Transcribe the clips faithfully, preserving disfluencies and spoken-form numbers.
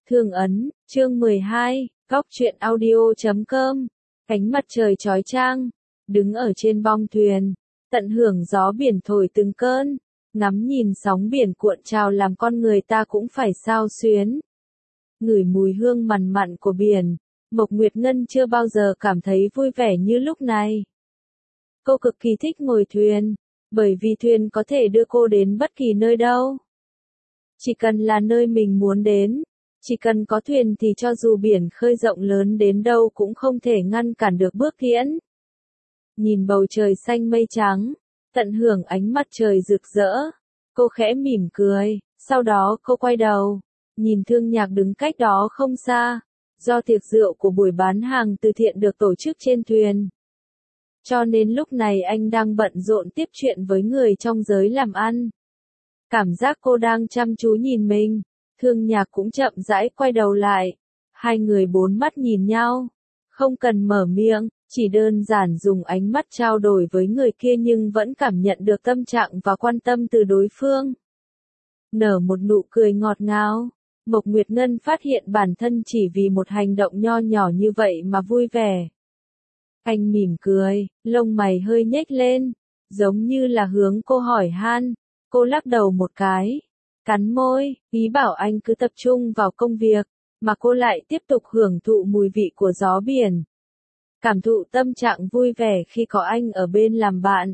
Thương ấn, chương mười hai, góc truyện audio chấm com. Ánh mặt trời chói chang, đứng ở trên bong thuyền, tận hưởng gió biển thổi từng cơn, ngắm nhìn sóng biển cuộn trào làm con người ta cũng phải xao xuyến. Ngửi mùi hương mặn mặn của biển, Mộc Nguyệt Ngân chưa bao giờ cảm thấy vui vẻ như lúc này. Cô cực kỳ thích ngồi thuyền, bởi vì thuyền có thể đưa cô đến bất kỳ nơi đâu. Chỉ cần là nơi mình muốn đến, chỉ cần có thuyền thì cho dù biển khơi rộng lớn đến đâu cũng không thể ngăn cản được bước tiến. Nhìn bầu trời xanh mây trắng, tận hưởng ánh mặt trời rực rỡ, cô khẽ mỉm cười, sau đó cô quay đầu, nhìn Thương Nhạc đứng cách đó không xa, do tiệc rượu của buổi bán hàng từ thiện được tổ chức trên thuyền. Cho nên lúc này anh đang bận rộn tiếp chuyện với người trong giới làm ăn. Cảm giác cô đang chăm chú nhìn mình, Thương Nhạc cũng chậm rãi quay đầu lại. Hai người bốn mắt nhìn nhau, không cần mở miệng, chỉ đơn giản dùng ánh mắt trao đổi với người kia nhưng vẫn cảm nhận được tâm trạng và quan tâm từ đối phương. Nở một nụ cười ngọt ngào, Mộc Nguyệt Ngân phát hiện bản thân chỉ vì một hành động nho nhỏ như vậy mà vui vẻ. Anh mỉm cười, lông mày hơi nhếch lên, giống như là hướng cô hỏi han. Cô lắc đầu một cái, cắn môi, ý bảo anh cứ tập trung vào công việc, mà cô lại tiếp tục hưởng thụ mùi vị của gió biển. Cảm thụ tâm trạng vui vẻ khi có anh ở bên làm bạn.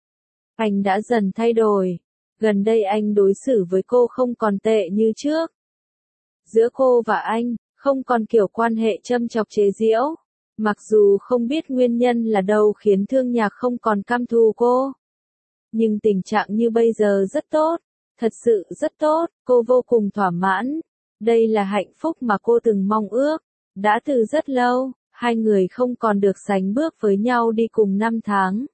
Anh đã dần thay đổi, gần đây anh đối xử với cô không còn tệ như trước. Giữa cô và anh, không còn kiểu quan hệ châm chọc chế giễu, mặc dù không biết nguyên nhân là đâu khiến Thương Nhạc không còn căm thù cô. Nhưng tình trạng như bây giờ rất tốt, thật sự rất tốt, cô vô cùng thỏa mãn. Đây là hạnh phúc mà cô từng mong ước. Đã từ rất lâu, hai người không còn được sánh bước với nhau đi cùng năm tháng.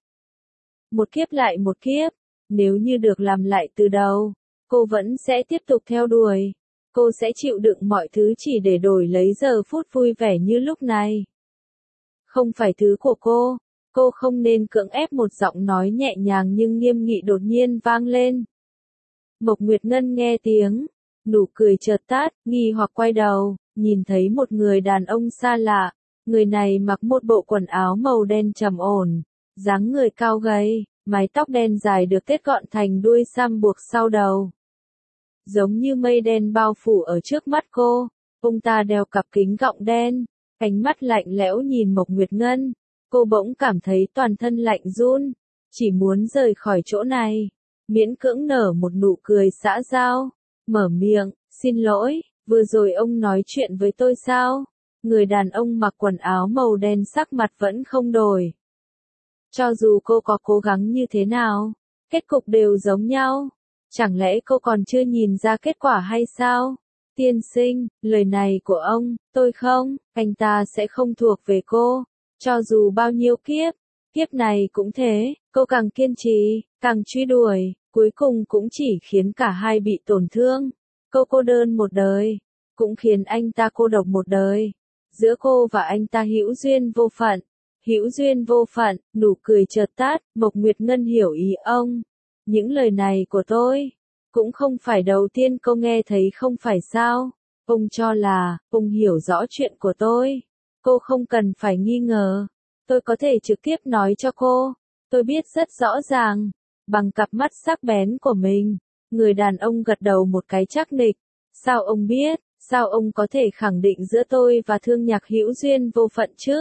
Một kiếp lại một kiếp, nếu như được làm lại từ đầu, cô vẫn sẽ tiếp tục theo đuổi. Cô sẽ chịu đựng mọi thứ chỉ để đổi lấy giờ phút vui vẻ như lúc này. Không phải thứ của cô. Cô không nên cưỡng ép, một giọng nói nhẹ nhàng nhưng nghiêm nghị đột nhiên vang lên. Mộc Nguyệt Ngân nghe tiếng, nụ cười chợt tắt, nghi hoặc quay đầu, nhìn thấy một người đàn ông xa lạ. Người này mặc một bộ quần áo màu đen trầm ổn, dáng người cao gầy, mái tóc đen dài được kết gọn thành đuôi sam buộc sau đầu. Giống như mây đen bao phủ ở trước mắt cô, ông ta đeo cặp kính gọng đen, ánh mắt lạnh lẽo nhìn Mộc Nguyệt Ngân. Cô bỗng cảm thấy toàn thân lạnh run, chỉ muốn rời khỏi chỗ này, miễn cưỡng nở một nụ cười xã giao, mở miệng, xin lỗi, vừa rồi ông nói chuyện với tôi sao? Người đàn ông mặc quần áo màu đen sắc mặt vẫn không đổi. Cho dù cô có cố gắng như thế nào, kết cục đều giống nhau, chẳng lẽ cô còn chưa nhìn ra kết quả hay sao? Tiên sinh, lời này của ông, tôi không, anh ta sẽ không thuộc về cô. Cho dù bao nhiêu kiếp, kiếp này cũng thế, cô càng kiên trì, càng truy đuổi, cuối cùng cũng chỉ khiến cả hai bị tổn thương. Cô cô đơn một đời, cũng khiến anh ta cô độc một đời. Giữa cô và anh ta hữu duyên vô phận, hữu duyên vô phận, nụ cười chợt tắt, Mộc Nguyệt Ngân hiểu ý ông. Những lời này của tôi, cũng không phải đầu tiên cô nghe thấy không phải sao? Ông cho là, ông hiểu rõ chuyện của tôi. Cô không cần phải nghi ngờ, tôi có thể trực tiếp nói cho cô, tôi biết rất rõ ràng, bằng cặp mắt sắc bén của mình. Người đàn ông gật đầu một cái chắc nịch, sao ông biết, sao ông có thể khẳng định giữa tôi và Thương Nhạc hữu duyên vô phận chứ?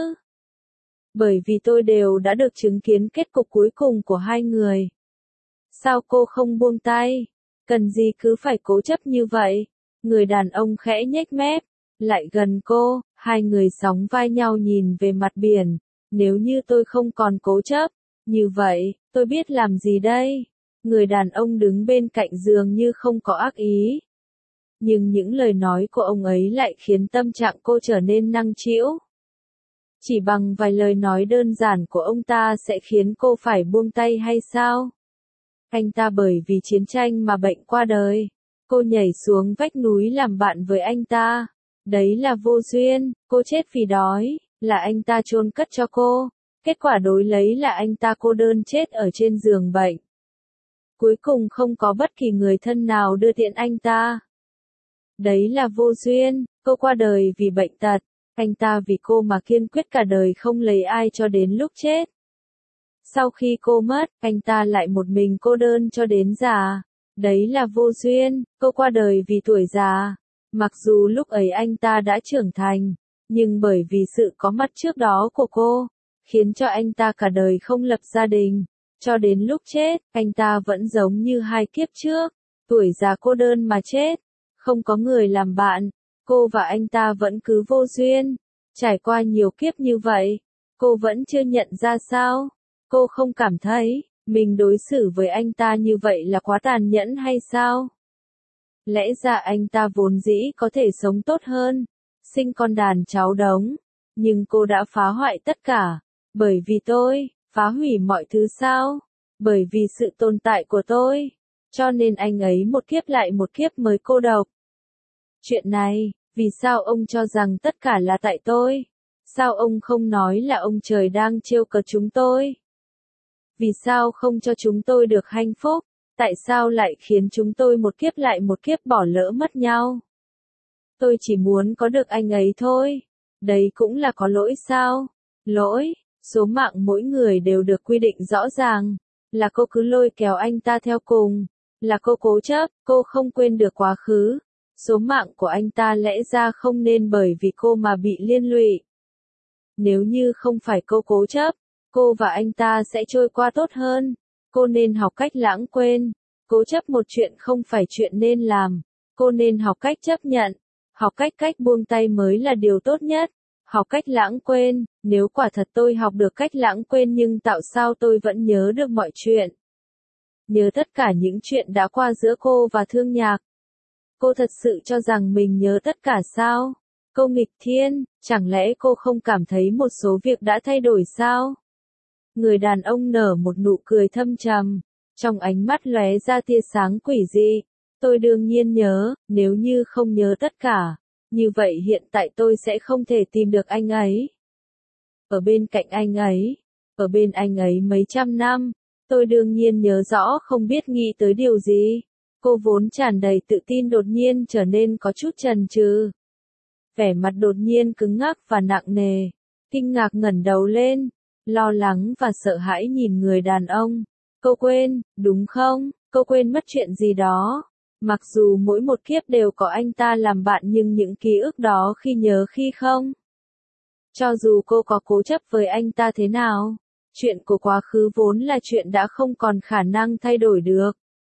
Bởi vì tôi đều đã được chứng kiến kết cục cuối cùng của hai người. Sao cô không buông tay, cần gì cứ phải cố chấp như vậy? Người đàn ông khẽ nhếch mép, lại gần cô, hai người sóng vai nhau nhìn về mặt biển. Nếu như tôi không còn cố chấp, như vậy, tôi biết làm gì đây? Người đàn ông đứng bên cạnh dường như không có ác ý. Nhưng những lời nói của ông ấy lại khiến tâm trạng cô trở nên năng trĩu. Chỉ bằng vài lời nói đơn giản của ông ta sẽ khiến cô phải buông tay hay sao? Anh ta bởi vì chiến tranh mà bệnh qua đời. Cô nhảy xuống vách núi làm bạn với anh ta. Đấy là vô duyên, cô chết vì đói, là anh ta chôn cất cho cô. Kết quả đối lấy là anh ta cô đơn chết ở trên giường bệnh. Cuối cùng không có bất kỳ người thân nào đưa tiễn anh ta. Đấy là vô duyên, cô qua đời vì bệnh tật, anh ta vì cô mà kiên quyết cả đời không lấy ai cho đến lúc chết. Sau khi cô mất, anh ta lại một mình cô đơn cho đến già. Đấy là vô duyên, cô qua đời vì tuổi già. Mặc dù lúc ấy anh ta đã trưởng thành, nhưng bởi vì sự có mặt trước đó của cô, khiến cho anh ta cả đời không lập gia đình. Cho đến lúc chết, anh ta vẫn giống như hai kiếp trước, tuổi già cô đơn mà chết, không có người làm bạn. Cô và anh ta vẫn cứ vô duyên. Trải qua nhiều kiếp như vậy, cô vẫn chưa nhận ra sao? Cô không cảm thấy mình đối xử với anh ta như vậy là quá tàn nhẫn hay sao? Lẽ ra anh ta vốn dĩ có thể sống tốt hơn, sinh con đàn cháu đống, nhưng cô đã phá hoại tất cả, bởi vì tôi, phá hủy mọi thứ sao? Bởi vì sự tồn tại của tôi, cho nên anh ấy một kiếp lại một kiếp mới cô độc. Chuyện này, vì sao ông cho rằng tất cả là tại tôi? Sao ông không nói là ông trời đang trêu cợt chúng tôi? Vì sao không cho chúng tôi được hạnh phúc? Tại sao lại khiến chúng tôi một kiếp lại một kiếp bỏ lỡ mất nhau? Tôi chỉ muốn có được anh ấy thôi. Đấy cũng là có lỗi sao? Lỗi, số mạng mỗi người đều được quy định rõ ràng. Là cô cứ lôi kéo anh ta theo cùng. Là cô cố chấp, cô không quên được quá khứ. Số mạng của anh ta lẽ ra không nên bởi vì cô mà bị liên lụy. Nếu như không phải cô cố chấp, cô và anh ta sẽ trôi qua tốt hơn. Cô nên học cách lãng quên. Cố chấp một chuyện không phải chuyện nên làm. Cô nên học cách chấp nhận. Học cách cách buông tay mới là điều tốt nhất. Học cách lãng quên. Nếu quả thật tôi học được cách lãng quên nhưng tại sao tôi vẫn nhớ được mọi chuyện? Nhớ tất cả những chuyện đã qua giữa cô và Thương Nhạc. Cô thật sự cho rằng mình nhớ tất cả sao? Cô nghịch thiên, chẳng lẽ cô không cảm thấy một số việc đã thay đổi sao? Người đàn ông nở một nụ cười thâm trầm, trong ánh mắt lóe ra tia sáng quỷ dị. Tôi đương nhiên nhớ, nếu như không nhớ tất cả, như vậy hiện tại tôi sẽ không thể tìm được anh ấy. Ở bên cạnh anh ấy, ở bên anh ấy mấy trăm năm, tôi đương nhiên nhớ rõ không biết nghĩ tới điều gì. Cô vốn tràn đầy tự tin đột nhiên trở nên có chút chần chừ. Vẻ mặt đột nhiên cứng ngắc và nặng nề, kinh ngạc ngẩng đầu lên, lo lắng và sợ hãi nhìn người đàn ông. Cô quên, đúng không? Cô quên mất chuyện gì đó. Mặc dù mỗi một kiếp đều có anh ta làm bạn nhưng những ký ức đó khi nhớ khi không. Cho dù cô có cố chấp với anh ta thế nào, chuyện của quá khứ vốn là chuyện đã không còn khả năng thay đổi được.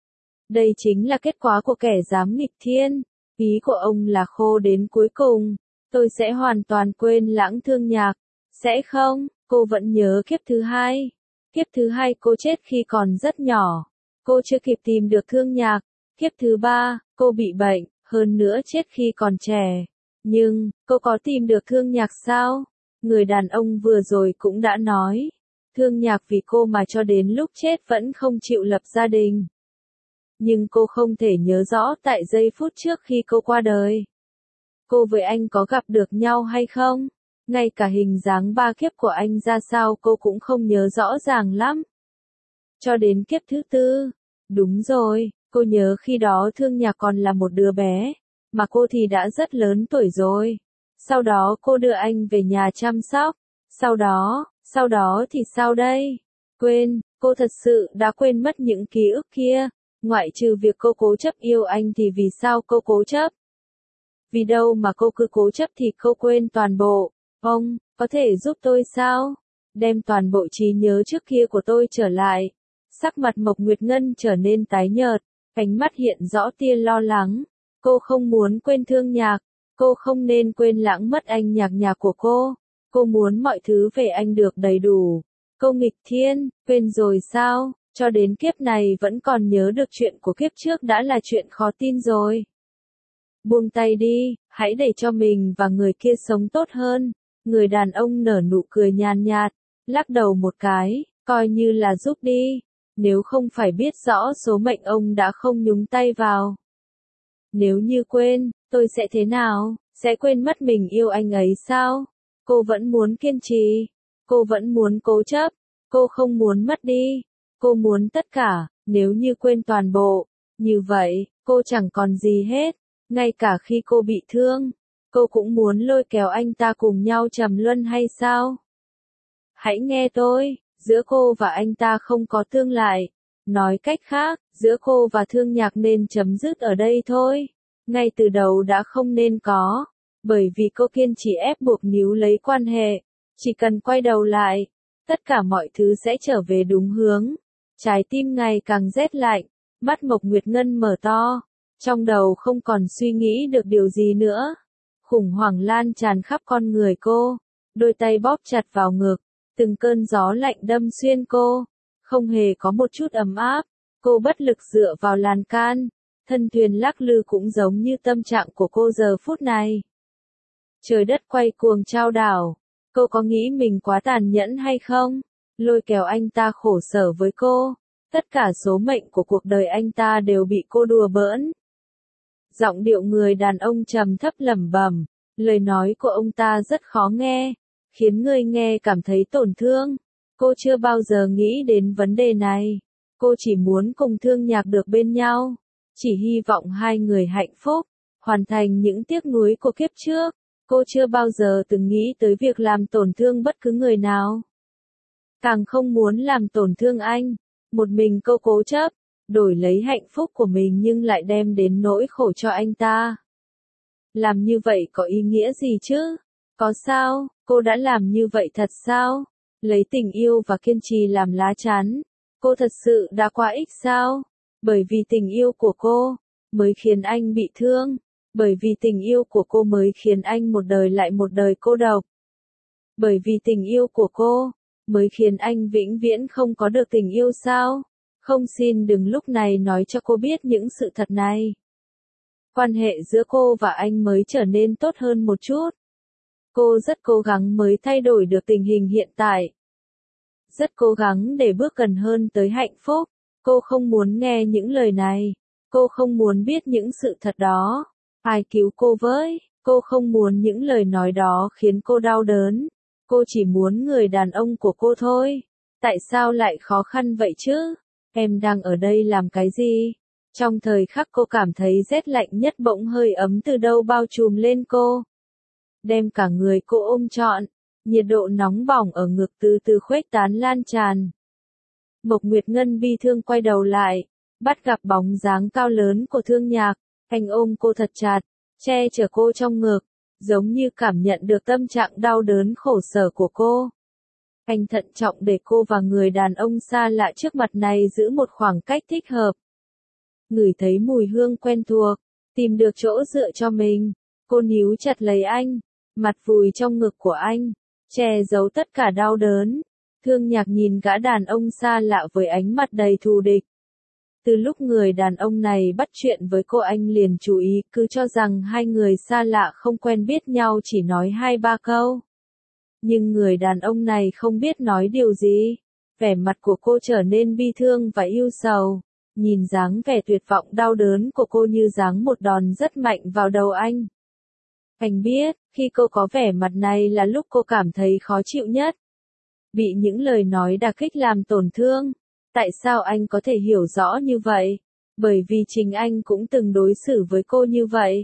Đây chính là kết quả của kẻ dám nghịch thiên. Ý của ông là khô đến cuối cùng. Tôi sẽ hoàn toàn quên lãng Thương Nhạc. Sẽ không, cô vẫn nhớ kiếp thứ hai. Kiếp thứ hai cô chết khi còn rất nhỏ. Cô chưa kịp tìm được Thương Nhạc. Kiếp thứ ba, cô bị bệnh, hơn nữa chết khi còn trẻ. Nhưng, cô có tìm được Thương Nhạc sao? Người đàn ông vừa rồi cũng đã nói. Thương Nhạc vì cô mà cho đến lúc chết vẫn không chịu lập gia đình. Nhưng cô không thể nhớ rõ tại giây phút trước khi cô qua đời. Cô với anh có gặp được nhau hay không? Ngay cả hình dáng ba kiếp của anh ra sao cô cũng không nhớ rõ ràng lắm. Cho đến kiếp thứ tư. Đúng rồi, cô nhớ khi đó Thương Nhạc còn là một đứa bé, mà cô thì đã rất lớn tuổi rồi. Sau đó cô đưa anh về nhà chăm sóc. Sau đó, sau đó thì sao đây? Quên, cô thật sự đã quên mất những ký ức kia. Ngoại trừ việc cô cố chấp yêu anh thì vì sao cô cố chấp? Vì đâu mà cô cứ cố chấp thì cô quên toàn bộ. Ông, có thể giúp tôi sao? Đem toàn bộ trí nhớ trước kia của tôi trở lại. Sắc mặt Mộc Nguyệt Ngân trở nên tái nhợt, ánh mắt hiện rõ tia lo lắng. Cô không muốn quên Thương Nhạc. Cô không nên quên lãng mất anh Nhạc Nhạc của cô. Cô muốn mọi thứ về anh được đầy đủ. Cô nghịch thiên, quên rồi sao? Cho đến kiếp này vẫn còn nhớ được chuyện của kiếp trước đã là chuyện khó tin rồi. Buông tay đi, hãy để cho mình và người kia sống tốt hơn. Người đàn ông nở nụ cười nhàn nhạt, lắc đầu một cái, coi như là giúp đi. Nếu không phải biết rõ số mệnh ông đã không nhúng tay vào. Nếu như quên, tôi sẽ thế nào? Sẽ quên mất mình yêu anh ấy sao? Cô vẫn muốn kiên trì. Cô vẫn muốn cố chấp. Cô không muốn mất đi. Cô muốn tất cả, nếu như quên toàn bộ. Như vậy, cô chẳng còn gì hết. Ngay cả khi cô bị thương, cô cũng muốn lôi kéo anh ta cùng nhau trầm luân hay sao? Hãy nghe tôi, giữa cô và anh ta không có tương lai. Nói cách khác, giữa cô và Thương Nhạc nên chấm dứt ở đây thôi. Ngay từ đầu đã không nên có. Bởi vì cô kiên trì ép buộc níu lấy quan hệ. Chỉ cần quay đầu lại, tất cả mọi thứ sẽ trở về đúng hướng. Trái tim ngày càng rét lạnh, mắt Mộc Nguyệt Ngân mở to. Trong đầu không còn suy nghĩ được điều gì nữa. Khủng hoảng lan tràn khắp con người cô. Đôi tay bóp chặt vào ngực. Từng cơn gió lạnh đâm xuyên cô. Không hề có một chút ấm áp. Cô bất lực dựa vào lan can. Thân thuyền lắc lư cũng giống như tâm trạng của cô giờ phút này. Trời đất quay cuồng trao đảo. Cô có nghĩ mình quá tàn nhẫn hay không? Lôi kéo anh ta khổ sở với cô. Tất cả số mệnh của cuộc đời anh ta đều bị cô đùa bỡn. Giọng điệu người đàn ông trầm thấp lẩm bẩm. Lời nói của ông ta rất khó nghe. Khiến người nghe cảm thấy tổn thương. Cô chưa bao giờ nghĩ đến vấn đề này. Cô chỉ muốn cùng Thương Nhạc được bên nhau. Chỉ hy vọng hai người hạnh phúc. Hoàn thành những tiếc nuối của kiếp trước. Cô chưa bao giờ từng nghĩ tới việc làm tổn thương bất cứ người nào. Càng không muốn làm tổn thương anh. Một mình cô cố chấp, đổi lấy hạnh phúc của mình nhưng lại đem đến nỗi khổ cho anh ta. Làm như vậy có ý nghĩa gì chứ? Có sao, cô đã làm như vậy thật sao? Lấy tình yêu và kiên trì làm lá chắn. Cô thật sự đã quá ích sao? Bởi vì tình yêu của cô, mới khiến anh bị thương. Bởi vì tình yêu của cô mới khiến anh một đời lại một đời cô độc. Bởi vì tình yêu của cô, mới khiến anh vĩnh viễn không có được tình yêu sao? Không, xin đừng lúc này nói cho cô biết những sự thật này. Quan hệ giữa cô và anh mới trở nên tốt hơn một chút. Cô rất cố gắng mới thay đổi được tình hình hiện tại. Rất cố gắng để bước gần hơn tới hạnh phúc. Cô không muốn nghe những lời này. Cô không muốn biết những sự thật đó. Ai cứu cô với? Cô không muốn những lời nói đó khiến cô đau đớn. Cô chỉ muốn người đàn ông của cô thôi. Tại sao lại khó khăn vậy chứ? Em đang ở đây làm cái gì? Trong thời khắc cô cảm thấy rét lạnh nhất bỗng hơi ấm từ đâu bao trùm lên cô. Đem cả người cô ôm trọn. Nhiệt độ nóng bỏng ở ngực từ từ khuếch tán lan tràn. Mộc Nguyệt Ngân bi thương quay đầu lại. Bắt gặp bóng dáng cao lớn của Thương Nhạc. Anh ôm cô thật chặt. Che chở cô trong ngực. Giống như cảm nhận được tâm trạng đau đớn khổ sở của cô. Anh thận trọng để cô và người đàn ông xa lạ trước mặt này giữ một khoảng cách thích hợp. Ngửi thấy mùi hương quen thuộc, tìm được chỗ dựa cho mình. Cô níu chặt lấy anh, mặt vùi trong ngực của anh, che giấu tất cả đau đớn. Thương Nhạc nhìn gã đàn ông xa lạ với ánh mặt đầy thù địch. Từ lúc người đàn ông này bắt chuyện với cô anh liền chú ý, cứ cho rằng hai người xa lạ không quen biết nhau chỉ nói hai ba câu. Nhưng người đàn ông này không biết nói điều gì. Vẻ mặt của cô trở nên bi thương và ưu sầu. Nhìn dáng vẻ tuyệt vọng đau đớn của cô như giáng một đòn rất mạnh vào đầu anh. Anh biết, khi cô có vẻ mặt này là lúc cô cảm thấy khó chịu nhất. Bị những lời nói đả kích làm tổn thương. Tại sao anh có thể hiểu rõ như vậy? Bởi vì chính anh cũng từng đối xử với cô như vậy.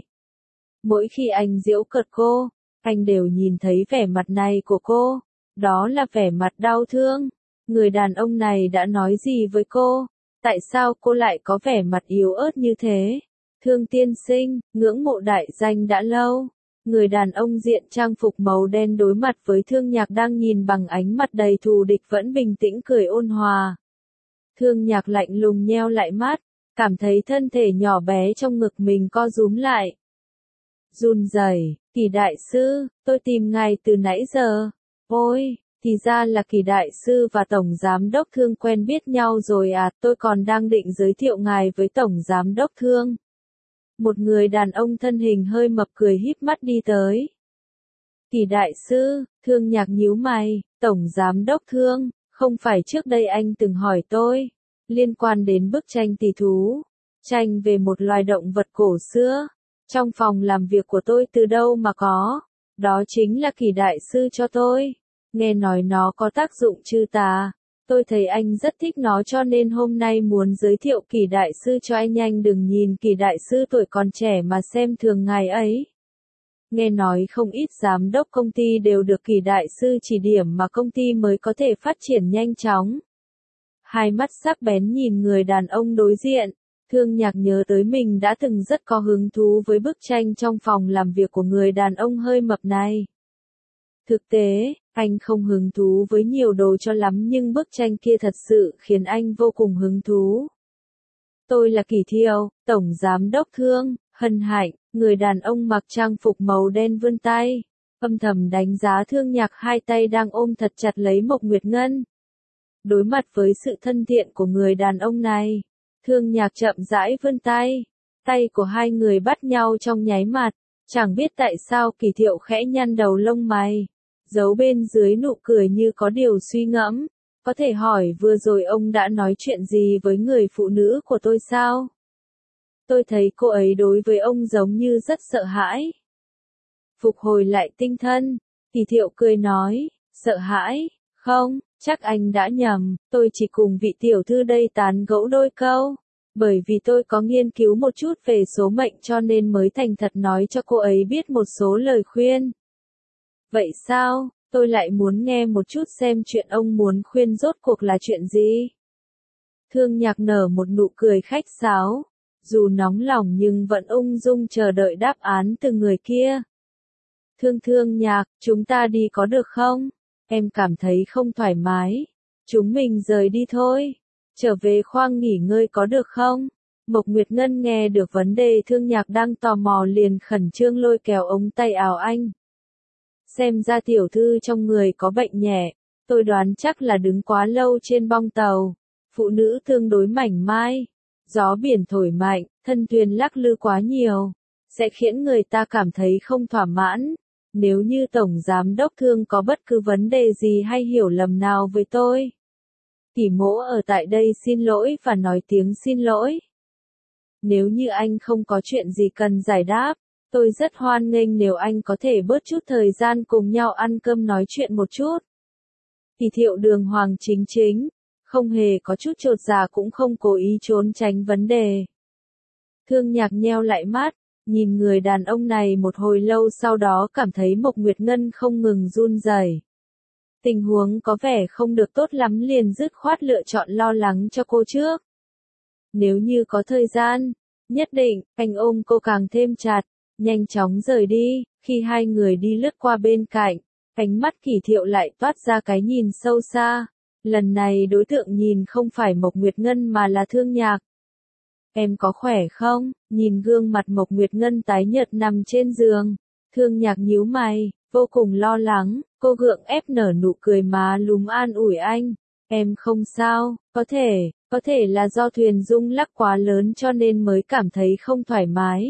Mỗi khi anh giễu cợt cô, anh đều nhìn thấy vẻ mặt này của cô. Đó là vẻ mặt đau thương. Người đàn ông này đã nói gì với cô? Tại sao cô lại có vẻ mặt yếu ớt như thế? Thương tiên sinh, ngưỡng mộ đại danh đã lâu. Người đàn ông diện trang phục màu đen đối mặt với Thương Nhạc đang nhìn bằng ánh mặt đầy thù địch vẫn bình tĩnh cười ôn hòa. Thương Nhạc lạnh lùng nheo lại mắt, cảm thấy thân thể nhỏ bé trong ngực mình co rúm lại. Run rẩy, Kỳ đại sư, tôi tìm ngài từ nãy giờ. Ôi, thì ra là Kỳ đại sư và Tổng Giám đốc Thương quen biết nhau rồi à, tôi còn đang định giới thiệu ngài với Tổng Giám đốc Thương. Một người đàn ông thân hình hơi mập cười híp mắt đi tới. Kỳ đại sư, Thương Nhạc nhíu mày, Tổng Giám đốc Thương, không phải trước đây anh từng hỏi tôi, liên quan đến bức tranh tỷ thú, tranh về một loài động vật cổ xưa, trong phòng làm việc của tôi từ đâu mà có, đó chính là Kỳ đại sư cho tôi, nghe nói nó có tác dụng trừ tà, Tôi thấy anh rất thích nó cho nên hôm nay muốn giới thiệu Kỳ đại sư cho anh. Anh đừng nhìn Kỳ đại sư tuổi còn trẻ mà xem thường ngài ấy. Nghe nói không ít giám đốc công ty đều được Kỳ đại sư chỉ điểm mà công ty mới có thể phát triển nhanh chóng. Hai mắt sắc bén nhìn người đàn ông đối diện, Thương Nhạc nhớ tới mình đã từng rất có hứng thú với bức tranh trong phòng làm việc của người đàn ông hơi mập này. Thực tế, anh không hứng thú với nhiều đồ cho lắm nhưng bức tranh kia thật sự khiến anh vô cùng hứng thú. Tôi là Kỳ Thiệu, Tổng Giám đốc Thương, hân hạnh, người đàn ông mặc trang phục màu đen vươn tay, âm thầm đánh giá Thương Nhạc hai tay đang ôm thật chặt lấy Mộc Nguyệt Ngân. Đối mặt với sự thân thiện của người đàn ông này, Thương Nhạc chậm rãi vươn tay, tay của hai người bắt nhau trong nháy mắt, chẳng biết tại sao Kỳ Thiệu khẽ nhăn đầu lông mày, giấu bên dưới nụ cười như có điều suy ngẫm, có thể hỏi vừa rồi ông đã nói chuyện gì với người phụ nữ của tôi sao? Tôi thấy cô ấy đối với ông giống như rất sợ hãi. Phục hồi lại tinh thần, Kỳ Thiệu cười nói, sợ hãi, không, chắc anh đã nhầm, tôi chỉ cùng vị tiểu thư đây tán gẫu đôi câu, bởi vì tôi có nghiên cứu một chút về số mệnh cho nên mới thành thật nói cho cô ấy biết một số lời khuyên. Vậy sao, tôi lại muốn nghe một chút xem chuyện ông muốn khuyên rốt cuộc là chuyện gì? Thương Nhạc nở một nụ cười khách sáo, dù nóng lòng nhưng vẫn ung dung chờ đợi đáp án từ người kia. Thương Thương Nhạc, chúng ta đi có được không? Em cảm thấy không thoải mái. Chúng mình rời đi thôi. Trở về khoang nghỉ ngơi có được không? Mộc Nguyệt Ngân nghe được vấn đề Thương Nhạc đang tò mò liền khẩn trương lôi kéo ống tay áo anh. Xem ra tiểu thư trong người có bệnh nhẹ, tôi đoán chắc là đứng quá lâu trên bong tàu. Phụ nữ tương đối mảnh mai, gió biển thổi mạnh, thân thuyền lắc lư quá nhiều, sẽ khiến người ta cảm thấy không thỏa mãn. Nếu như Tổng Giám đốc Thương có bất cứ vấn đề gì hay hiểu lầm nào với tôi, Kỳ Mỗ ở tại đây xin lỗi và nói tiếng xin lỗi. Nếu như anh không có chuyện gì cần giải đáp, tôi rất hoan nghênh nếu anh có thể bớt chút thời gian cùng nhau ăn cơm nói chuyện một chút. Kỳ Thiệu đường hoàng chính chính, không hề có chút chột dạ cũng không cố ý trốn tránh vấn đề. Thương Nhạc nheo lại mắt, nhìn người đàn ông này một hồi lâu sau đó cảm thấy Mộc Nguyệt Ngân không ngừng run rẩy. Tình huống có vẻ không được tốt lắm liền dứt khoát lựa chọn lo lắng cho cô trước. Nếu như có thời gian, nhất định, anh ôm cô càng thêm chặt, nhanh chóng rời đi. Khi hai người đi lướt qua bên cạnh, ánh mắt Kỳ Thiệu lại toát ra cái nhìn sâu xa. Lần này đối tượng nhìn không phải Mộc Nguyệt Ngân mà là Thương Nhạc. Em có khỏe không? Nhìn gương mặt Mộc Nguyệt Ngân tái nhợt nằm trên giường, Thương Nhạc nhíu mày, vô cùng lo lắng, cô gượng ép nở nụ cười má lúm an ủi anh. Em không sao, có thể, có thể là do thuyền rung lắc quá lớn cho nên mới cảm thấy không thoải mái.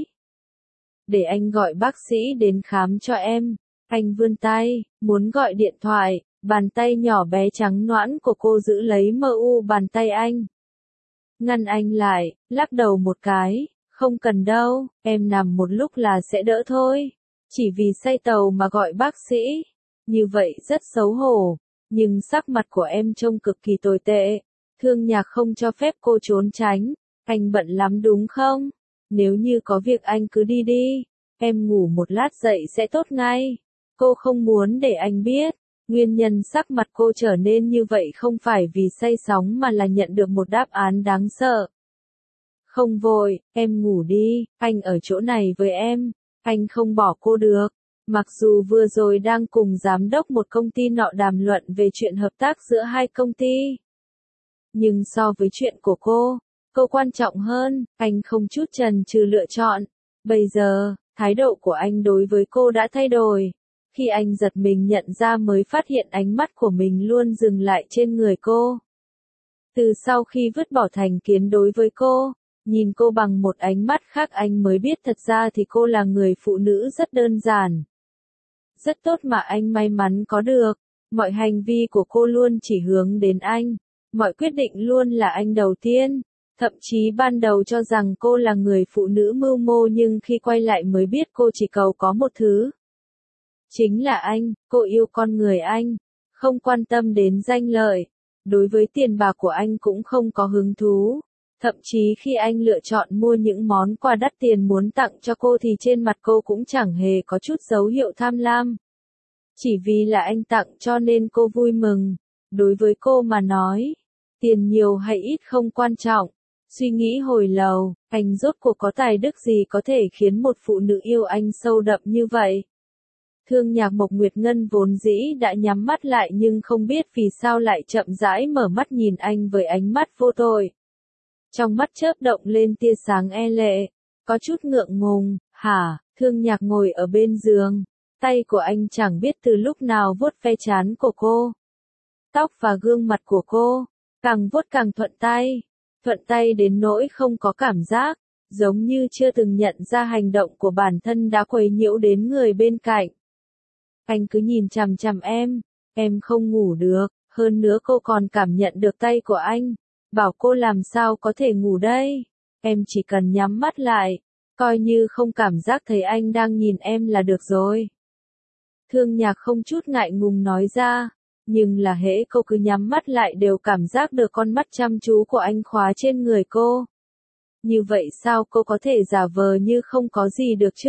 Để anh gọi bác sĩ đến khám cho em. Anh vươn tay, muốn gọi điện thoại, bàn tay nhỏ bé trắng nõn của cô giữ lấy mờ u bàn tay anh. Ngăn anh lại, lắc đầu một cái, không cần đâu, em nằm một lúc là sẽ đỡ thôi. Chỉ vì say tàu mà gọi bác sĩ, như vậy rất xấu hổ, nhưng sắc mặt của em trông cực kỳ tồi tệ. Thương Nhạc không cho phép cô trốn tránh, anh bận lắm đúng không? Nếu như có việc anh cứ đi đi, em ngủ một lát dậy sẽ tốt ngay. Cô không muốn để anh biết, nguyên nhân sắc mặt cô trở nên như vậy không phải vì say sóng mà là nhận được một đáp án đáng sợ. Không vội, em ngủ đi, anh ở chỗ này với em, anh không bỏ cô được. Mặc dù vừa rồi đang cùng giám đốc một công ty nọ đàm luận về chuyện hợp tác giữa hai công ty. Nhưng so với chuyện của cô, cô quan trọng hơn, anh không chút chần chừ lựa chọn. Bây giờ, thái độ của anh đối với cô đã thay đổi. Khi anh giật mình nhận ra mới phát hiện ánh mắt của mình luôn dừng lại trên người cô. Từ sau khi vứt bỏ thành kiến đối với cô, nhìn cô bằng một ánh mắt khác anh mới biết thật ra thì cô là người phụ nữ rất đơn giản. Rất tốt mà anh may mắn có được, mọi hành vi của cô luôn chỉ hướng đến anh, mọi quyết định luôn là anh đầu tiên. Thậm chí ban đầu cho rằng cô là người phụ nữ mưu mô nhưng khi quay lại mới biết cô chỉ cầu có một thứ. Chính là anh, cô yêu con người anh, không quan tâm đến danh lợi. Đối với tiền bạc của anh cũng không có hứng thú. Thậm chí khi anh lựa chọn mua những món quà đắt tiền muốn tặng cho cô thì trên mặt cô cũng chẳng hề có chút dấu hiệu tham lam. Chỉ vì là anh tặng cho nên cô vui mừng. Đối với cô mà nói, tiền nhiều hay ít không quan trọng. Suy nghĩ hồi lâu, anh rốt cuộc có tài đức gì có thể khiến một phụ nữ yêu anh sâu đậm như vậy? Thương nhạc Mộc Nguyệt Ngân vốn dĩ đã nhắm mắt lại nhưng không biết vì sao lại chậm rãi mở mắt nhìn anh với ánh mắt vô tội. Trong mắt chớp động lên tia sáng e lệ, có chút ngượng ngùng. Hả? Thương nhạc ngồi ở bên giường, tay của anh chẳng biết từ lúc nào vuốt ve trán của cô. Tóc và gương mặt của cô, càng vuốt càng thuận tay, thuận tay đến nỗi không có cảm giác, giống như chưa từng nhận ra hành động của bản thân đã quấy nhiễu đến người bên cạnh. Anh cứ nhìn chằm chằm em, em không ngủ được, hơn nữa cô còn cảm nhận được tay của anh, bảo cô làm sao có thể ngủ đây, em chỉ cần nhắm mắt lại, coi như không cảm giác thấy anh đang nhìn em là được rồi. Thương nhạc không chút ngại ngùng nói ra, nhưng là hễ cô cứ nhắm mắt lại đều cảm giác được con mắt chăm chú của anh khóa trên người cô. Như vậy sao cô có thể giả vờ như không có gì được chứ?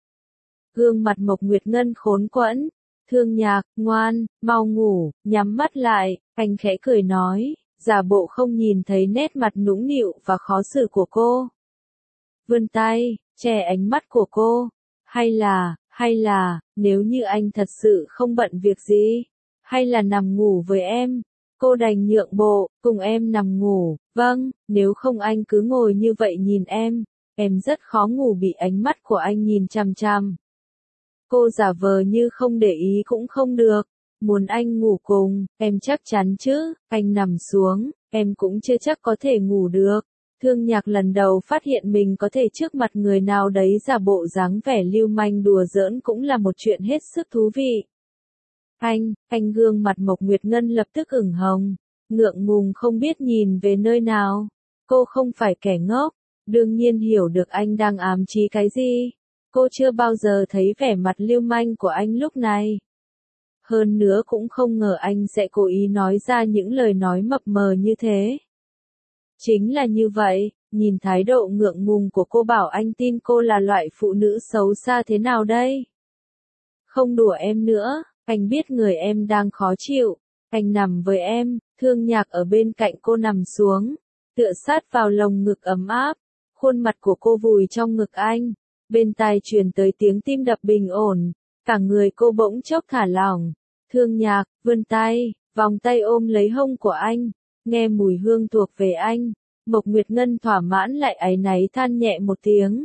Gương mặt Mộc Nguyệt Ngân khốn quẫn. Thương nhạc, ngoan, mau ngủ, nhắm mắt lại, anh khẽ cười nói, giả bộ không nhìn thấy nét mặt nũng nịu và khó xử của cô. Vươn tay, che ánh mắt của cô. Hay là, hay là, nếu như anh thật sự không bận việc gì, hay là nằm ngủ với em. Cô đành nhượng bộ, cùng em nằm ngủ. Vâng, nếu không anh cứ ngồi như vậy nhìn em, em rất khó ngủ bị ánh mắt của anh nhìn chằm chằm. Cô giả vờ như không để ý cũng không được, muốn anh ngủ cùng, em chắc chắn chứ, anh nằm xuống, em cũng chưa chắc có thể ngủ được. Thương nhạc lần đầu phát hiện mình có thể trước mặt người nào đấy giả bộ dáng vẻ lưu manh đùa giỡn cũng là một chuyện hết sức thú vị. Anh, anh gương mặt Mộc Nguyệt Ngân lập tức ửng hồng, ngượng ngùng không biết nhìn về nơi nào. Cô không phải kẻ ngốc, đương nhiên hiểu được anh đang ám chí cái gì. Cô chưa bao giờ thấy vẻ mặt lưu manh của anh lúc này. Hơn nữa cũng không ngờ anh sẽ cố ý nói ra những lời nói mập mờ như thế. Chính là như vậy, nhìn thái độ ngượng ngùng của cô bảo anh tin cô là loại phụ nữ xấu xa thế nào đây? Không đùa em nữa, anh biết người em đang khó chịu, anh nằm với em. Thương nhạc ở bên cạnh cô nằm xuống, tựa sát vào lồng ngực ấm áp, khuôn mặt của cô vùi trong ngực anh, bên tai truyền tới tiếng tim đập bình ổn, cả người cô bỗng chốc thả lỏng. Thương nhạc, vươn tay, vòng tay ôm lấy hông của anh, nghe mùi hương thuộc về anh. Mộc Nguyệt Ngân thỏa mãn lại áy náy than nhẹ một tiếng.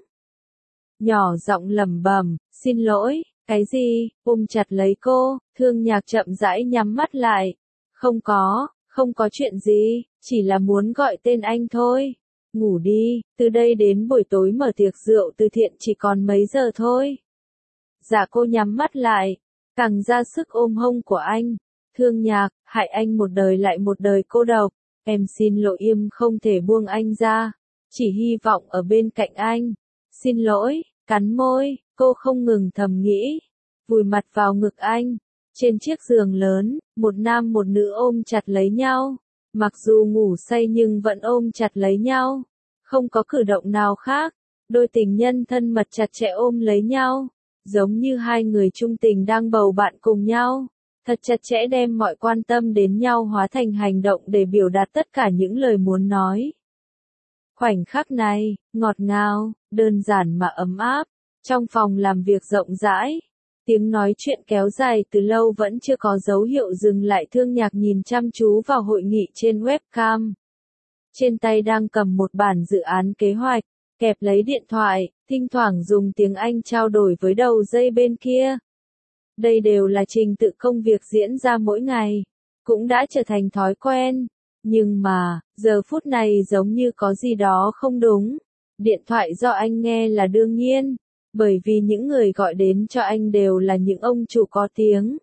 Nhỏ giọng lẩm bẩm, xin lỗi, cái gì? Ôm chặt lấy cô, thương nhạc chậm rãi nhắm mắt lại. Không có, không có chuyện gì, chỉ là muốn gọi tên anh thôi. Ngủ đi, từ đây đến buổi tối mở tiệc rượu từ thiện chỉ còn mấy giờ thôi. Dạ cô nhắm mắt lại, càng ra sức ôm hông của anh. Thương nhạc, hại anh một đời lại một đời cô độc. Em xin lỗi, im không thể buông anh ra, chỉ hy vọng ở bên cạnh anh. Xin lỗi, cắn môi, cô không ngừng thầm nghĩ, vùi mặt vào ngực anh. Trên chiếc giường lớn, một nam một nữ ôm chặt lấy nhau, mặc dù ngủ say nhưng vẫn ôm chặt lấy nhau, không có cử động nào khác. Đôi tình nhân thân mật chặt chẽ ôm lấy nhau, giống như hai người chung tình đang bầu bạn cùng nhau. Thật chặt chẽ đem mọi quan tâm đến nhau hóa thành hành động để biểu đạt tất cả những lời muốn nói. Khoảnh khắc này, ngọt ngào, đơn giản mà ấm áp, trong phòng làm việc rộng rãi. Tiếng nói chuyện kéo dài từ lâu vẫn chưa có dấu hiệu dừng lại. Thương nhạc nhìn chăm chú vào hội nghị trên webcam. Trên tay đang cầm một bản dự án kế hoạch, kẹp lấy điện thoại, thỉnh thoảng dùng tiếng Anh trao đổi với đầu dây bên kia. Đây đều là trình tự công việc diễn ra mỗi ngày, cũng đã trở thành thói quen. Nhưng mà, giờ phút này giống như có gì đó không đúng. Điện thoại do anh nghe là đương nhiên, bởi vì những người gọi đến cho anh đều là những ông chủ có tiếng.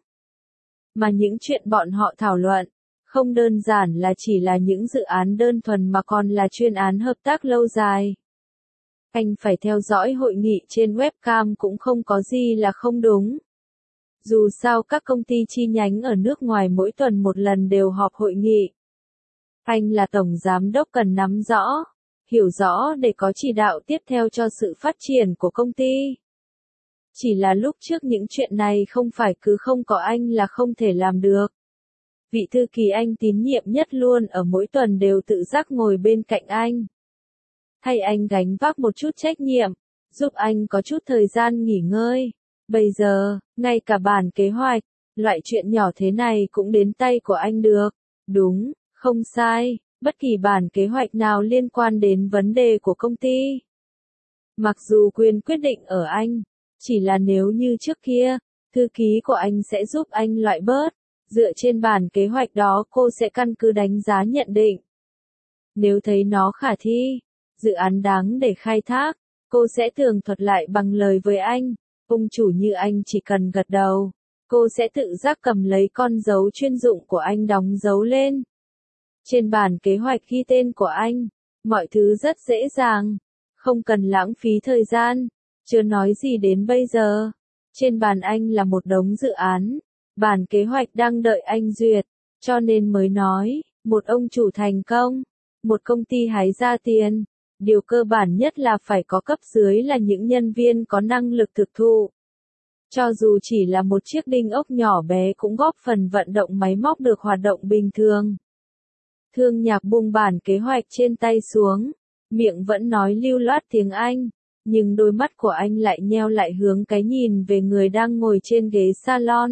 Mà những chuyện bọn họ thảo luận, không đơn giản là chỉ là những dự án đơn thuần mà còn là chuyên án hợp tác lâu dài. Anh phải theo dõi hội nghị trên webcam cũng không có gì là không đúng. Dù sao các công ty chi nhánh ở nước ngoài mỗi tuần một lần đều họp hội nghị, Anh là tổng giám đốc cần nắm rõ, hiểu rõ để có chỉ đạo tiếp theo cho sự phát triển của công ty. Chỉ là lúc trước những chuyện này không phải cứ không có anh là không thể làm được. Vị thư ký anh tín nhiệm nhất luôn ở mỗi tuần đều tự giác ngồi bên cạnh anh. Thay anh gánh vác một chút trách nhiệm, giúp anh có chút thời gian nghỉ ngơi. Bây giờ, ngay cả bản kế hoạch, loại chuyện nhỏ thế này cũng đến tay của anh được. Đúng, không sai, bất kỳ bản kế hoạch nào liên quan đến vấn đề của công ty. Mặc dù quyền quyết định ở anh, chỉ là nếu như trước kia, thư ký của anh sẽ giúp anh loại bớt. Dựa trên bản kế hoạch đó cô sẽ căn cứ đánh giá nhận định. Nếu thấy nó khả thi, dự án đáng để khai thác, cô sẽ tường thuật lại bằng lời với anh. Ông chủ như anh chỉ cần gật đầu, cô sẽ tự giác cầm lấy con dấu chuyên dụng của anh đóng dấu lên. Trên bản kế hoạch ghi tên của anh, mọi thứ rất dễ dàng, không cần lãng phí thời gian, chưa nói gì đến bây giờ. Trên bàn anh là một đống dự án. Bản kế hoạch đang đợi anh duyệt, cho nên mới nói, một ông chủ thành công, một công ty hái ra tiền, điều cơ bản nhất là phải có cấp dưới là những nhân viên có năng lực thực thụ. Cho dù chỉ là một chiếc đinh ốc nhỏ bé cũng góp phần vận động máy móc được hoạt động bình thường. Thương Nhạc buông bản kế hoạch trên tay xuống, miệng vẫn nói lưu loát tiếng Anh, nhưng đôi mắt của anh lại nheo lại hướng cái nhìn về người đang ngồi trên ghế salon.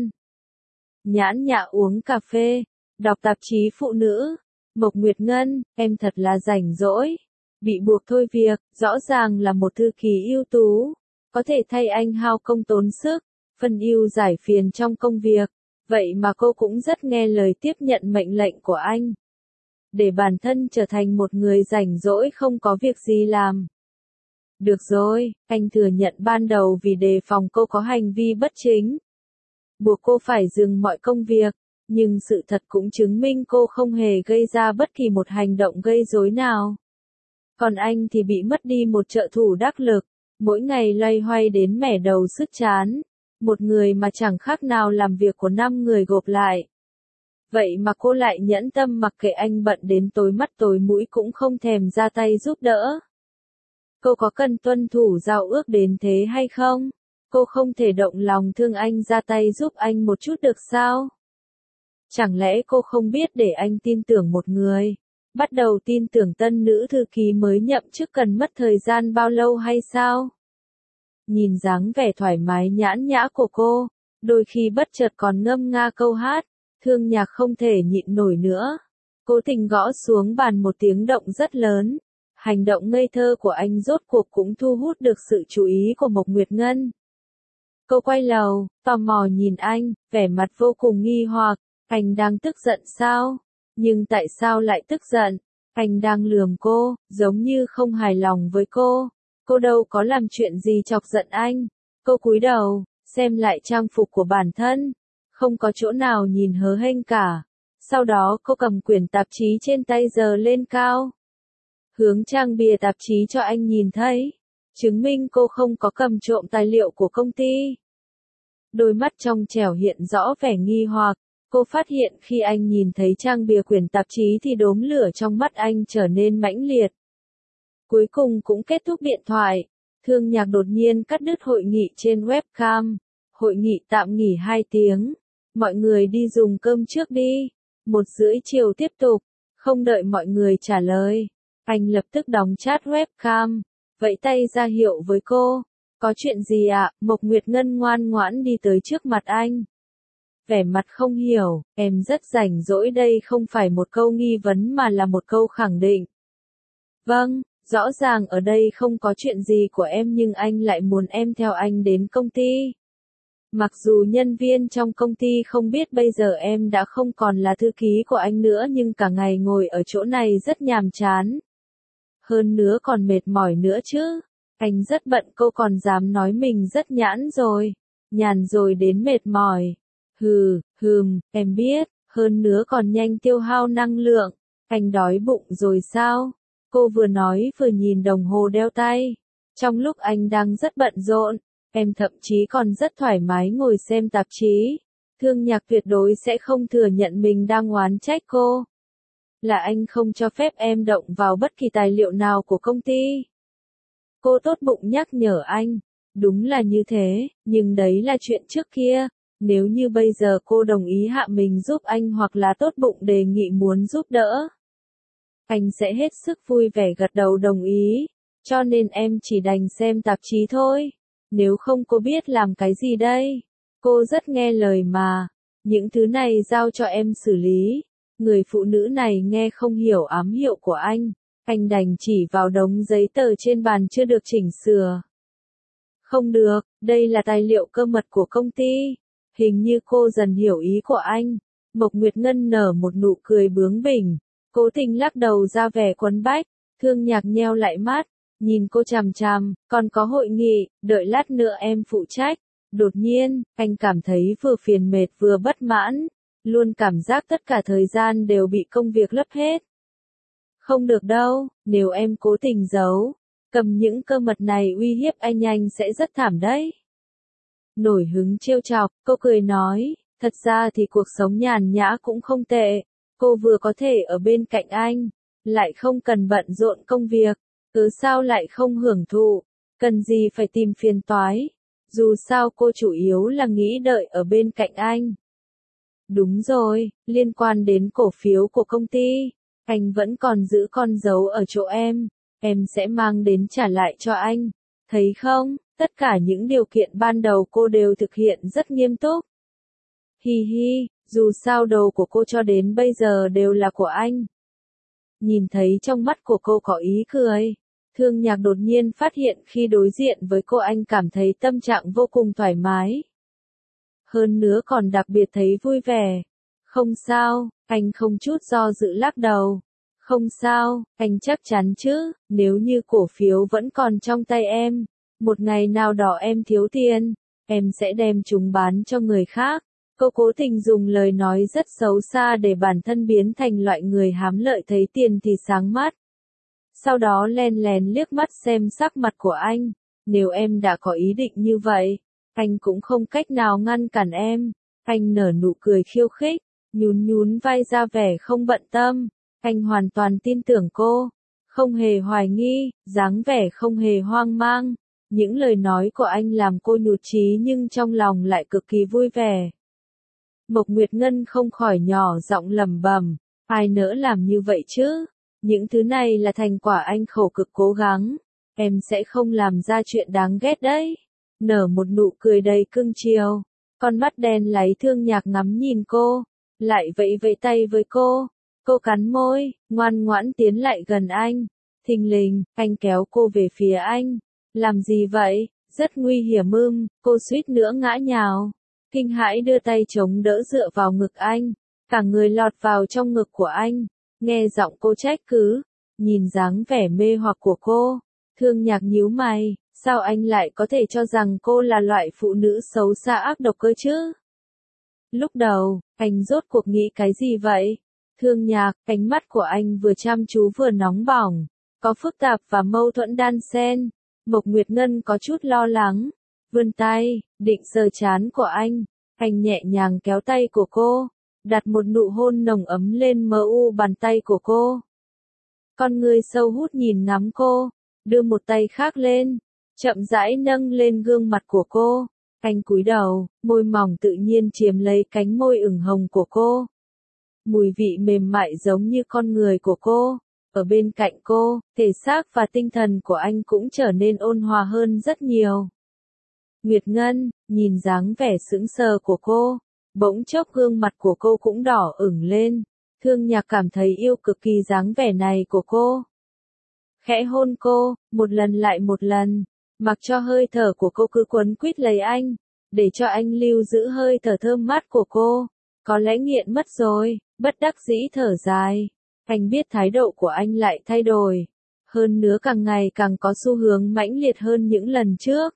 Nhãn nhã uống cà phê, đọc tạp chí phụ nữ. Mộc Nguyệt Ngân, em thật là rảnh rỗi. Bị buộc thôi việc, rõ ràng là một thư ký ưu tú. Có thể thay anh hao công tốn sức, phân ưu giải phiền trong công việc. Vậy mà cô cũng rất nghe lời tiếp nhận mệnh lệnh của anh. Để bản thân trở thành một người rảnh rỗi không có việc gì làm. Được rồi, anh thừa nhận ban đầu vì đề phòng cô có hành vi bất chính. Buộc cô phải dừng mọi công việc, nhưng sự thật cũng chứng minh cô không hề gây ra bất kỳ một hành động gây rối nào. Còn anh thì bị mất đi một trợ thủ đắc lực, mỗi ngày loay hoay đến mẻ đầu sứt chán, một người mà chẳng khác nào làm việc của năm người gộp lại. Vậy mà cô lại nhẫn tâm mặc kệ anh bận đến tối mắt tối mũi cũng không thèm ra tay giúp đỡ. Cô có cần tuân thủ giao ước đến thế hay không? Cô không thể động lòng thương anh ra tay giúp anh một chút được sao? Chẳng lẽ cô không biết để anh tin tưởng một người, bắt đầu tin tưởng tân nữ thư ký mới nhậm chức cần mất thời gian bao lâu hay sao? Nhìn dáng vẻ thoải mái nhãn nhã của cô, đôi khi bất chợt còn ngâm nga câu hát, Thương Nhạc không thể nhịn nổi nữa. Cố tình gõ xuống bàn một tiếng động rất lớn. Hành động ngây thơ của anh rốt cuộc cũng thu hút được sự chú ý của Mộc Nguyệt Ngân. Cô quay đầu, tò mò nhìn anh, vẻ mặt vô cùng nghi hoặc, anh đang tức giận sao? Nhưng tại sao lại tức giận? Anh đang lườm cô, giống như không hài lòng với cô. Cô đâu có làm chuyện gì chọc giận anh. Cô cúi đầu, xem lại trang phục của bản thân. Không có chỗ nào nhìn hớ hênh cả. Sau đó cô cầm quyển tạp chí trên tay giơ lên cao. Hướng trang bìa tạp chí cho anh nhìn thấy. Chứng minh cô không có cầm trộm tài liệu của công ty. Đôi mắt trong trẻo hiện rõ vẻ nghi hoặc. Cô phát hiện khi anh nhìn thấy trang bìa quyển tạp chí thì đốm lửa trong mắt anh trở nên mãnh liệt. Cuối cùng cũng kết thúc điện thoại. Thương Nhạc đột nhiên cắt đứt hội nghị trên webcam. Hội nghị tạm nghỉ hai tiếng. Mọi người đi dùng cơm trước đi. Một rưỡi chiều tiếp tục. Không đợi mọi người trả lời. Anh lập tức đóng chat webcam. Vẫy tay ra hiệu với cô. Có chuyện gì ạ? À? Mộc Nguyệt Ngân ngoan ngoãn đi tới trước mặt anh. Vẻ mặt không hiểu, em rất rảnh rỗi đây không phải một câu nghi vấn mà là một câu khẳng định. Vâng, rõ ràng ở đây không có chuyện gì của em nhưng anh lại muốn em theo anh đến công ty. Mặc dù nhân viên trong công ty không biết bây giờ em đã không còn là thư ký của anh nữa nhưng cả ngày ngồi ở chỗ này rất nhàm chán. Hơn nữa còn mệt mỏi nữa chứ. Anh rất bận cô còn dám nói mình rất nhãn rồi. Nhàn rồi đến mệt mỏi. Hừ, hừm, em biết, hơn nữa còn nhanh tiêu hao năng lượng. Anh đói bụng rồi sao? Cô vừa nói vừa nhìn đồng hồ đeo tay. Trong lúc anh đang rất bận rộn, em thậm chí còn rất thoải mái ngồi xem tạp chí. Thương Nhạc tuyệt đối sẽ không thừa nhận mình đang oán trách cô. là anh không cho phép em động vào bất kỳ tài liệu nào của công ty. Cô tốt bụng nhắc nhở anh. Đúng là như thế, nhưng đấy là chuyện trước kia. Nếu như bây giờ cô đồng ý hạ mình giúp anh hoặc là tốt bụng đề nghị muốn giúp đỡ, anh sẽ hết sức vui vẻ gật đầu đồng ý. Cho nên em chỉ đành xem tạp chí thôi. Nếu không cô biết làm cái gì đây? Cô rất nghe lời mà. Những thứ này giao cho em xử lý. Người phụ nữ này nghe không hiểu ám hiệu của anh. Anh đành chỉ vào đống giấy tờ trên bàn chưa được chỉnh sửa. Không được, đây là tài liệu cơ mật của công ty. Hình như cô dần hiểu ý của anh. Mộc Nguyệt Ngân nở một nụ cười bướng bỉnh. Cố tình lắc đầu ra vẻ quấn bách. Thương Nhạc nheo lại mắt. Nhìn cô chằm chằm, còn có hội nghị, đợi lát nữa em phụ trách. Đột nhiên, anh cảm thấy vừa phiền mệt vừa bất mãn. Luôn cảm giác tất cả thời gian đều bị công việc lấp hết. Không được đâu, nếu em cố tình giấu, cầm những cơ mật này uy hiếp anh anh sẽ rất thảm đấy. Nổi hứng trêu chọc, cô cười nói, thật ra thì cuộc sống nhàn nhã cũng không tệ. Cô vừa có thể ở bên cạnh anh, lại không cần bận rộn công việc. Cứ sao lại không hưởng thụ, cần gì phải tìm phiền toái. Dù sao cô chủ yếu là nghĩ đợi ở bên cạnh anh. Đúng rồi, liên quan đến cổ phiếu của công ty, anh vẫn còn giữ con dấu ở chỗ em, em sẽ mang đến trả lại cho anh. Thấy không, tất cả những điều kiện ban đầu cô đều thực hiện rất nghiêm túc. Hi hi, dù sao đồ của cô cho đến bây giờ đều là của anh. Nhìn thấy trong mắt của cô có ý cười. Thương Nhạc đột nhiên phát hiện khi đối diện với cô anh cảm thấy tâm trạng vô cùng thoải mái. Hơn nữa còn đặc biệt thấy vui vẻ. Không sao, anh không chút do dự lắc đầu. Không sao, anh chắc chắn chứ, nếu như cổ phiếu vẫn còn trong tay em, một ngày nào đó em thiếu tiền, em sẽ đem chúng bán cho người khác. Cô cố tình dùng lời nói rất xấu xa để bản thân biến thành loại người hám lợi thấy tiền thì sáng mắt. Sau đó len lén liếc mắt xem sắc mặt của anh. Nếu em đã có ý định như vậy, anh cũng không cách nào ngăn cản em. Anh nở nụ cười khiêu khích, nhún nhún vai ra vẻ không bận tâm. Anh hoàn toàn tin tưởng cô, không hề hoài nghi, dáng vẻ không hề hoang mang. Những lời nói của anh làm cô nhụt chí nhưng trong lòng lại cực kỳ vui vẻ. Mộc Nguyệt Ngân không khỏi nhỏ giọng lẩm bẩm, ai nỡ làm như vậy chứ? Những thứ này là thành quả anh khổ cực cố gắng, em sẽ không làm ra chuyện đáng ghét đấy. Nở một nụ cười đầy cưng chiều, con mắt đen láy Thương Nhạc ngắm nhìn cô, lại vẫy vẫy tay với cô. Cô cắn môi, ngoan ngoãn tiến lại gần anh. Thình lình, anh kéo cô về phía anh. Làm gì vậy? Rất nguy hiểm ưm, cô suýt nữa ngã nhào. Kinh hãi đưa tay chống đỡ dựa vào ngực anh. Cả người lọt vào trong ngực của anh. Nghe giọng cô trách cứ. Nhìn dáng vẻ mê hoặc của cô. Thương Nhạc nhíu mày. Sao anh lại có thể cho rằng cô là loại phụ nữ xấu xa ác độc cơ chứ? Lúc đầu, anh rốt cuộc nghĩ cái gì vậy? Thương Nhạc, ánh mắt của anh vừa chăm chú vừa nóng bỏng, có phức tạp và mâu thuẫn đan xen. Mộc Nguyệt Ngân có chút lo lắng, vươn tay, định sờ trán của anh. Anh nhẹ nhàng kéo tay của cô, đặt một nụ hôn nồng ấm lên mờ u bàn tay của cô. Con người sâu hút nhìn ngắm cô, đưa một tay khác lên, chậm rãi nâng lên gương mặt của cô. Anh cúi đầu, môi mỏng tự nhiên chiếm lấy cánh môi ửng hồng của cô. Mùi vị mềm mại giống như con người của cô. Ở bên cạnh cô, thể xác và tinh thần của anh cũng trở nên ôn hòa hơn rất nhiều. Nguyệt Ngân, nhìn dáng vẻ sững sờ của cô, bỗng chốc gương mặt của cô cũng đỏ ửng lên. Thương Nhạc cảm thấy yêu cực kỳ dáng vẻ này của cô. Khẽ hôn cô, một lần lại một lần, mặc cho hơi thở của cô cứ quấn quýt lấy anh, để cho anh lưu giữ hơi thở thơm mát của cô. Có lẽ nghiện mất rồi, bất đắc dĩ thở dài. Anh biết thái độ của anh lại thay đổi. Hơn nữa càng ngày càng có xu hướng mãnh liệt hơn những lần trước.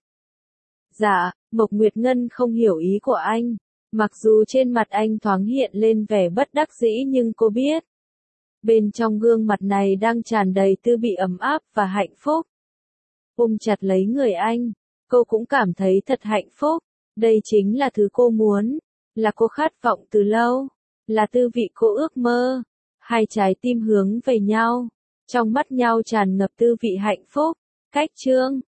Dạ, Mộc Nguyệt Ngân không hiểu ý của anh. Mặc dù trên mặt anh thoáng hiện lên vẻ bất đắc dĩ nhưng cô biết. Bên trong gương mặt này đang tràn đầy tư vị ấm áp và hạnh phúc. Ôm chặt lấy người anh, cô cũng cảm thấy thật hạnh phúc. Đây chính là thứ cô muốn, là cô khát vọng từ lâu, là tư vị cô ước mơ. Hai trái tim hướng về nhau, trong mắt nhau tràn ngập tư vị hạnh phúc. Cách chương